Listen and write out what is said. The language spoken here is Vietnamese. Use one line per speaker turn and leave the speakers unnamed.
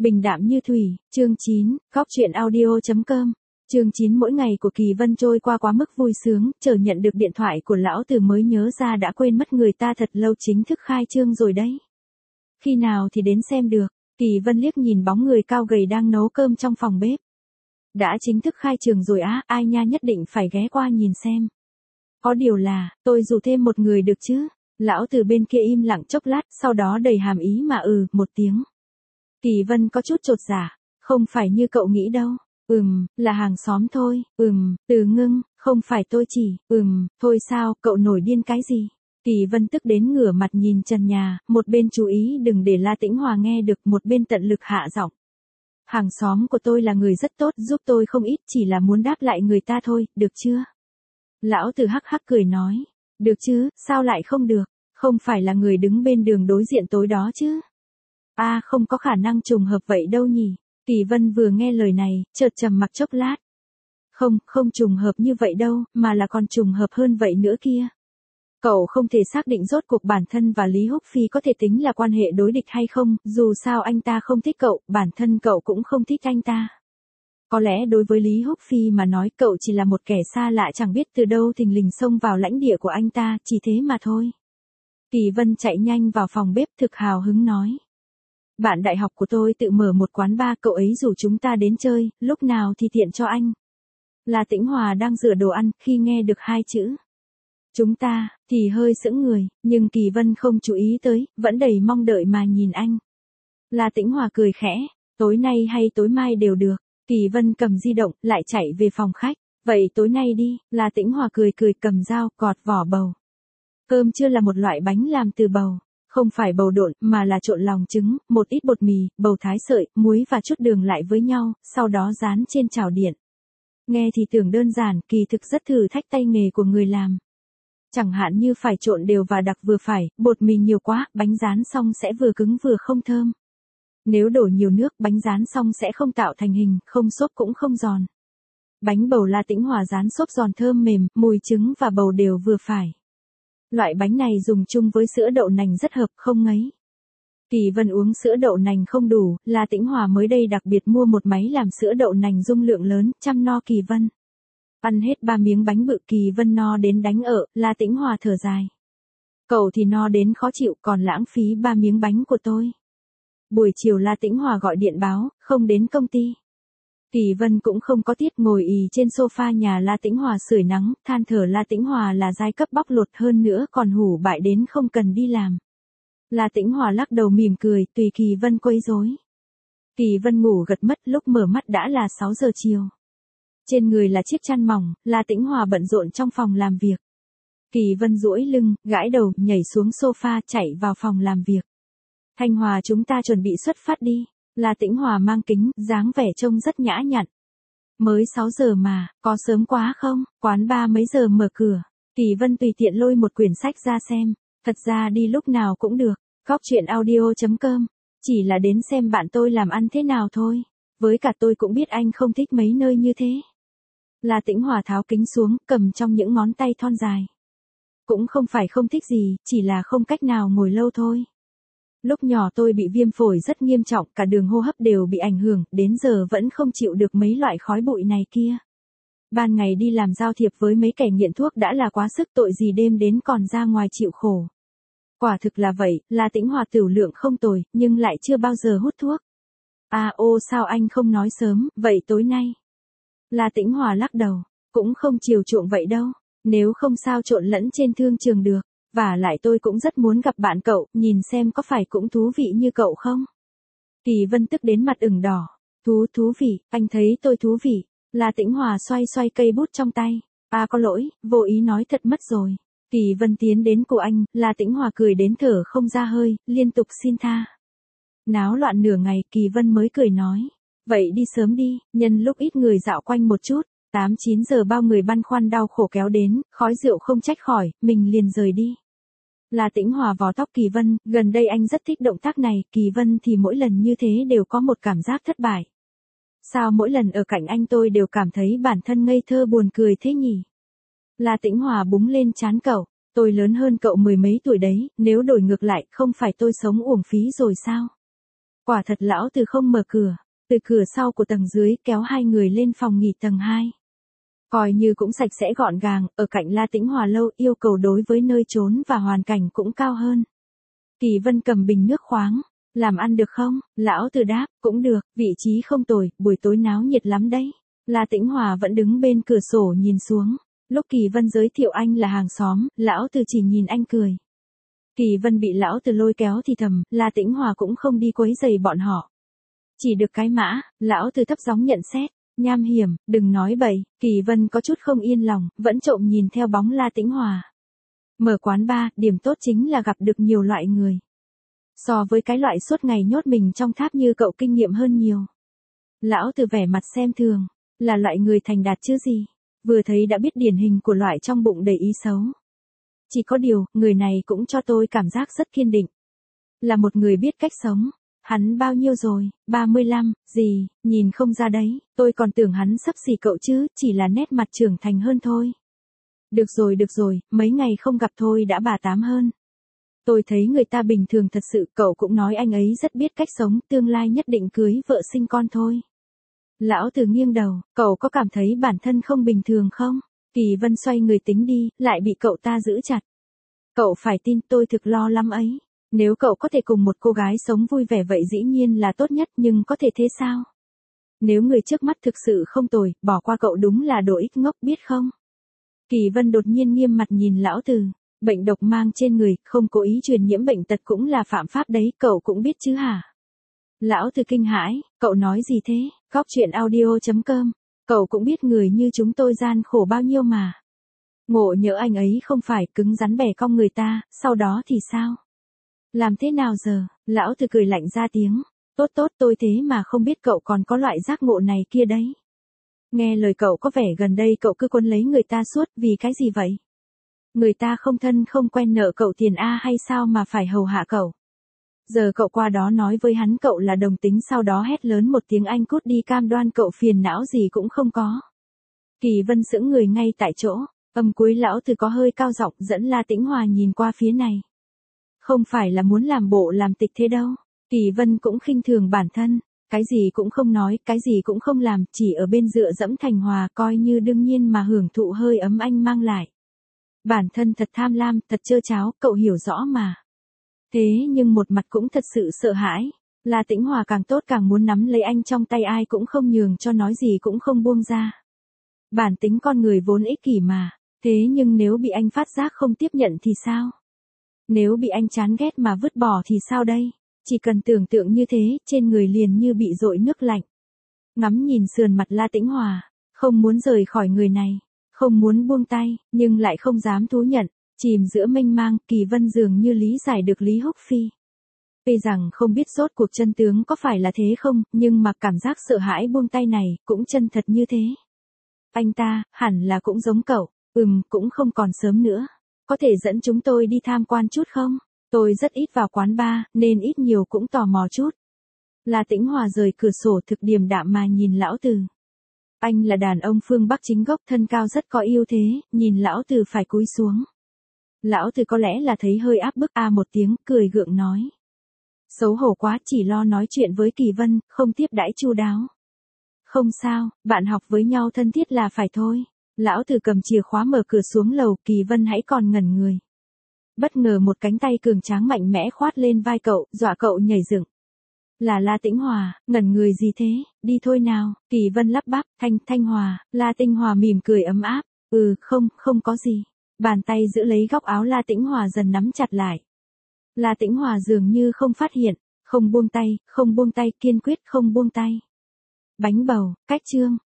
Bình đạm như thủy, chương 9, góc truyện audio.com. Chương 9 mỗi ngày của Kỳ Vân trôi qua quá mức vui sướng, chờ nhận được điện thoại của lão Từ mới nhớ ra đã quên mất người ta thật lâu chính thức khai trương rồi đấy. Khi nào thì đến xem được, Kỳ Vân liếc nhìn bóng người cao gầy đang nấu cơm trong phòng bếp. Đã chính thức khai trường rồi á, ai nha, nhất định phải ghé qua nhìn xem. Có điều là, tôi rủ thêm một người được chứ? Lão Từ bên kia im lặng chốc lát, sau đó đầy hàm ý mà một tiếng. Kỳ Vân có chút chột dạ, không phải như cậu nghĩ đâu. Là hàng xóm thôi. Từ Ngưng, không phải tôi chỉ. Thôi sao, cậu nổi điên cái gì? Kỳ Vân tức đến ngửa mặt nhìn trần nhà, một bên chú ý đừng để La Tĩnh Hòa nghe được, một bên tận lực hạ giọng. Hàng xóm của tôi là người rất tốt, giúp tôi không ít, chỉ là muốn đáp lại người ta thôi, được chưa? Lão Từ hắc hắc cười nói. Được chứ, sao lại không được? Không phải là người đứng bên đường đối diện tối đó chứ? Không có khả năng trùng hợp vậy đâu nhỉ. Kỳ Vân vừa nghe lời này, chợt trầm mặc chốc lát. Không trùng hợp như vậy đâu, mà là còn trùng hợp hơn vậy nữa kia. Cậu không thể xác định rốt cuộc bản thân và Lý Húc Phi có thể tính là quan hệ đối địch hay không, dù sao anh ta không thích cậu, bản thân cậu cũng không thích anh ta. Có lẽ đối với Lý Húc Phi mà nói cậu chỉ là một kẻ xa lạ chẳng biết từ đâu thình lình xông vào lãnh địa của anh ta, chỉ thế mà thôi. Kỳ Vân chạy nhanh vào phòng bếp thực hào hứng nói. Bạn đại học của tôi tự mở một quán bar, cậu ấy rủ chúng ta đến chơi, lúc nào thì tiện cho anh. La Tĩnh Hòa đang rửa đồ ăn, khi nghe được hai chữ chúng ta, thì hơi sững người, nhưng Kỳ Vân không chú ý tới, vẫn đầy mong đợi mà nhìn anh. La Tĩnh Hòa cười khẽ, tối nay hay tối mai đều được. Kỳ Vân cầm di động, lại chạy về phòng khách. Vậy tối nay đi, La Tĩnh Hòa cười cầm dao, gọt vỏ bầu. Cơm trưa là một loại bánh làm từ bầu. Không phải bầu độn, mà là trộn lòng trứng, một ít bột mì, bầu thái sợi, muối và chút đường lại với nhau, sau đó rán trên chảo điện. Nghe thì tưởng đơn giản, kỳ thực rất thử thách tay nghề của người làm. Chẳng hạn như phải trộn đều và đặc vừa phải, bột mì nhiều quá, bánh rán xong sẽ vừa cứng vừa không thơm. Nếu đổ nhiều nước, bánh rán xong sẽ không tạo thành hình, không xốp cũng không giòn. Bánh bầu La Tĩnh Hòa rán xốp giòn thơm mềm, mùi trứng và bầu đều vừa phải. Loại bánh này dùng chung với sữa đậu nành rất hợp, không ngấy. Kỳ Vân uống sữa đậu nành không đủ, La Tĩnh Hòa mới đây đặc biệt mua một máy làm sữa đậu nành dung lượng lớn, chăm no Kỳ Vân. Ăn hết 3 miếng bánh bự, Kỳ Vân no đến đánh ợ, La Tĩnh Hòa thở dài. Cậu thì no đến khó chịu, còn lãng phí 3 miếng bánh của tôi. Buổi chiều La Tĩnh Hòa gọi điện báo, không đến công ty. Kỳ Vân cũng không có tiết, ngồi ì trên sofa nhà La Tĩnh Hòa sưởi nắng, than thở La Tĩnh Hòa là giai cấp bóc lột, hơn nữa còn hủ bại đến không cần đi làm. La Tĩnh Hòa lắc đầu mỉm cười, tùy Kỳ Vân quấy rối. Kỳ Vân ngủ gật mất, lúc mở mắt đã là 6 giờ chiều. Trên người là chiếc chăn mỏng, La Tĩnh Hòa bận rộn trong phòng làm việc. Kỳ Vân duỗi lưng, gãi đầu, nhảy xuống sofa, chạy vào phòng làm việc. Thanh Hòa, chúng ta chuẩn bị xuất phát đi. La Tĩnh Hòa mang kính, dáng vẻ trông rất nhã nhặn. Mới 6 giờ mà, có sớm quá không? Quán bar mấy giờ mở cửa? Kỳ Vân tùy tiện lôi một quyển sách ra xem. Thật ra đi lúc nào cũng được. Góc truyện audio.com. Chỉ là đến xem bạn tôi làm ăn thế nào thôi. Với cả tôi cũng biết anh không thích mấy nơi như thế. La Tĩnh Hòa tháo kính xuống, cầm trong những ngón tay thon dài. Cũng không phải không thích gì, chỉ là không cách nào ngồi lâu thôi. Lúc nhỏ tôi bị viêm phổi rất nghiêm trọng, cả đường hô hấp đều bị ảnh hưởng, đến giờ vẫn không chịu được mấy loại khói bụi này kia. Ban ngày đi làm giao thiệp với mấy kẻ nghiện thuốc đã là quá sức, tội gì đêm đến còn ra ngoài chịu khổ. Quả thực là vậy, La Tĩnh Hòa tửu lượng không tồi, nhưng lại chưa bao giờ hút thuốc. Sao anh không nói sớm, vậy tối nay? La Tĩnh Hòa lắc đầu, cũng không chiều chuộng vậy đâu, nếu không sao trộn lẫn trên thương trường được. Và lại tôi cũng rất muốn gặp bạn cậu, nhìn xem có phải cũng thú vị như cậu không? Kỳ Vân tức đến mặt ửng đỏ. Thú vị, anh thấy tôi thú vị. La Tĩnh Hòa xoay cây bút trong tay. Có lỗi, vô ý nói thật mất rồi. Kỳ Vân tiến đến cổ anh, La Tĩnh Hòa cười đến thở không ra hơi, liên tục xin tha. Náo loạn nửa ngày, Kỳ Vân mới cười nói. Vậy đi sớm đi, nhân lúc ít người dạo quanh một chút. 8-9 giờ bao người băn khoăn đau khổ kéo đến, khói rượu không trách khỏi, mình liền rời đi. La Tĩnh Hòa vò tóc Kỳ Vân, gần đây anh rất thích động tác này, Kỳ Vân thì mỗi lần như thế đều có một cảm giác thất bại. Sao mỗi lần ở cạnh anh tôi đều cảm thấy bản thân ngây thơ buồn cười thế nhỉ? La Tĩnh Hòa búng lên trán cậu, tôi lớn hơn cậu 10 mấy tuổi đấy, nếu đổi ngược lại, không phải tôi sống uổng phí rồi sao? Quả thật lão từ không mở cửa, từ cửa sau của tầng dưới kéo hai người lên phòng nghỉ tầng 2. Coi như cũng sạch sẽ gọn gàng, ở cạnh La Tĩnh Hòa lâu, yêu cầu đối với nơi trốn và hoàn cảnh cũng cao hơn. Kỳ Vân cầm bình nước khoáng, làm ăn được không? Lão từ đáp, cũng được, vị trí không tồi, buổi tối náo nhiệt lắm đấy. La Tĩnh Hòa vẫn đứng bên cửa sổ nhìn xuống. Lúc Kỳ Vân giới thiệu anh là hàng xóm, lão từ chỉ nhìn anh cười. Kỳ Vân bị lão từ lôi kéo thì thầm, La Tĩnh Hòa cũng không đi quấy rầy bọn họ. Chỉ được cái mã, lão từ thấp giọng nhận xét. Nham hiểm, đừng nói bậy. Kỳ Vân có chút không yên lòng, vẫn trộm nhìn theo bóng La Tĩnh Hòa. Mở quán bar, điểm tốt chính là gặp được nhiều loại người. So với cái loại suốt ngày nhốt mình trong tháp như cậu kinh nghiệm hơn nhiều. Lão từ vẻ mặt xem thường, là loại người thành đạt chứ gì. Vừa thấy đã biết điển hình của loại trong bụng đầy ý xấu. Chỉ có điều, người này cũng cho tôi cảm giác rất kiên định. Là một người biết cách sống. Hắn bao nhiêu rồi, 35, gì, nhìn không ra đấy, tôi còn tưởng hắn xấp xỉ cậu chứ, chỉ là nét mặt trưởng thành hơn thôi. Được rồi, mấy ngày không gặp thôi đã bà tám hơn. Tôi thấy người ta bình thường thật sự, cậu cũng nói anh ấy rất biết cách sống, tương lai nhất định cưới vợ sinh con thôi. Lão từ nghiêng đầu, cậu có cảm thấy bản thân không bình thường không? Kỳ Vân xoay người tính đi, lại bị cậu ta giữ chặt. Cậu phải tin tôi thực lo lắm ấy. Nếu cậu có thể cùng một cô gái sống vui vẻ vậy dĩ nhiên là tốt nhất, nhưng có thể thế sao? Nếu người trước mắt thực sự không tồi, bỏ qua cậu đúng là đồ ích ngốc biết không? Kỳ Vân đột nhiên nghiêm mặt nhìn lão từ. Bệnh độc mang trên người, không cố ý truyền nhiễm bệnh tật cũng là phạm pháp đấy, cậu cũng biết chứ hả? Lão từ kinh hãi, cậu nói gì thế? Góc chuyện audio.com. Cậu cũng biết người như chúng tôi gian khổ bao nhiêu mà. Ngộ nhỡ anh ấy không phải cứng rắn bẻ cong người ta, sau đó thì sao? Làm thế nào giờ? Lão từ cười lạnh ra tiếng. Tốt, tôi thế mà không biết cậu còn có loại giác ngộ này kia đấy. Nghe lời cậu có vẻ gần đây cậu cứ quấn lấy người ta suốt, vì cái gì vậy? Người ta không thân không quen nợ cậu tiền a hay sao mà phải hầu hạ cậu? Giờ cậu qua đó nói với hắn cậu là đồng tính, sau đó hét lớn một tiếng anh cút đi, cam đoan cậu phiền não gì cũng không có. Kỳ Vân sững người ngay tại chỗ, âm cuối lão từ có hơi cao giọng dẫn La Tĩnh Hòa nhìn qua phía này. Không phải là muốn làm bộ làm tịch thế đâu. Kỳ Vân cũng khinh thường bản thân, cái gì cũng không nói, cái gì cũng không làm, chỉ ở bên dựa dẫm thành hòa, coi như đương nhiên mà hưởng thụ hơi ấm anh mang lại. Bản thân thật tham lam, thật trơ tráo, cậu hiểu rõ mà. Thế nhưng một mặt cũng thật sự sợ hãi. La Tĩnh Hòa càng tốt càng muốn nắm lấy anh trong tay, ai cũng không nhường cho, nói gì cũng không buông ra. Bản tính con người vốn ích kỷ mà. Thế nhưng nếu bị anh phát giác không tiếp nhận thì sao? Nếu bị anh chán ghét mà vứt bỏ thì sao đây? Chỉ cần tưởng tượng như thế, trên người liền như bị dội nước lạnh. Ngắm nhìn sườn mặt La Tĩnh Hòa, không muốn rời khỏi người này, không muốn buông tay, nhưng lại không dám thú nhận. Chìm giữa mênh mang, Kỳ Vân dường như lý giải được Lý Húc Phi. Tuy rằng không biết rốt cuộc chân tướng có phải là thế không, nhưng mà cảm giác sợ hãi buông tay này, cũng chân thật như thế. Anh ta, hẳn là cũng giống cậu, cũng không còn sớm nữa. Có thể dẫn chúng tôi đi tham quan chút không? Tôi rất ít vào quán bar, nên ít nhiều cũng tò mò chút. La Tĩnh Hòa rời cửa sổ thực điềm đạm mà nhìn lão từ. Anh là đàn ông phương Bắc chính gốc, thân cao rất có ưu thế, nhìn lão từ phải cúi xuống. Lão từ có lẽ là thấy hơi áp bức một tiếng, cười gượng nói. Xấu hổ quá, chỉ lo nói chuyện với Kỳ Vân, không tiếp đãi chu đáo. Không sao, bạn học với nhau thân thiết là phải thôi. Lão từ cầm chìa khóa mở cửa xuống lầu, Kỳ Vân hãy còn ngẩn người. Bất ngờ một cánh tay cường tráng mạnh mẽ khoát lên vai cậu, dọa cậu nhảy dựng. Là La Tĩnh Hòa, ngẩn người gì thế, đi thôi nào. Kỳ Vân lắp bắp, Thanh Hòa. La Tĩnh Hòa mỉm cười ấm áp. Không có gì. Bàn tay giữ lấy góc áo La Tĩnh Hòa dần nắm chặt lại. La Tĩnh Hòa dường như không phát hiện, không buông tay, kiên quyết không buông tay. Bánh bầu, cách chương.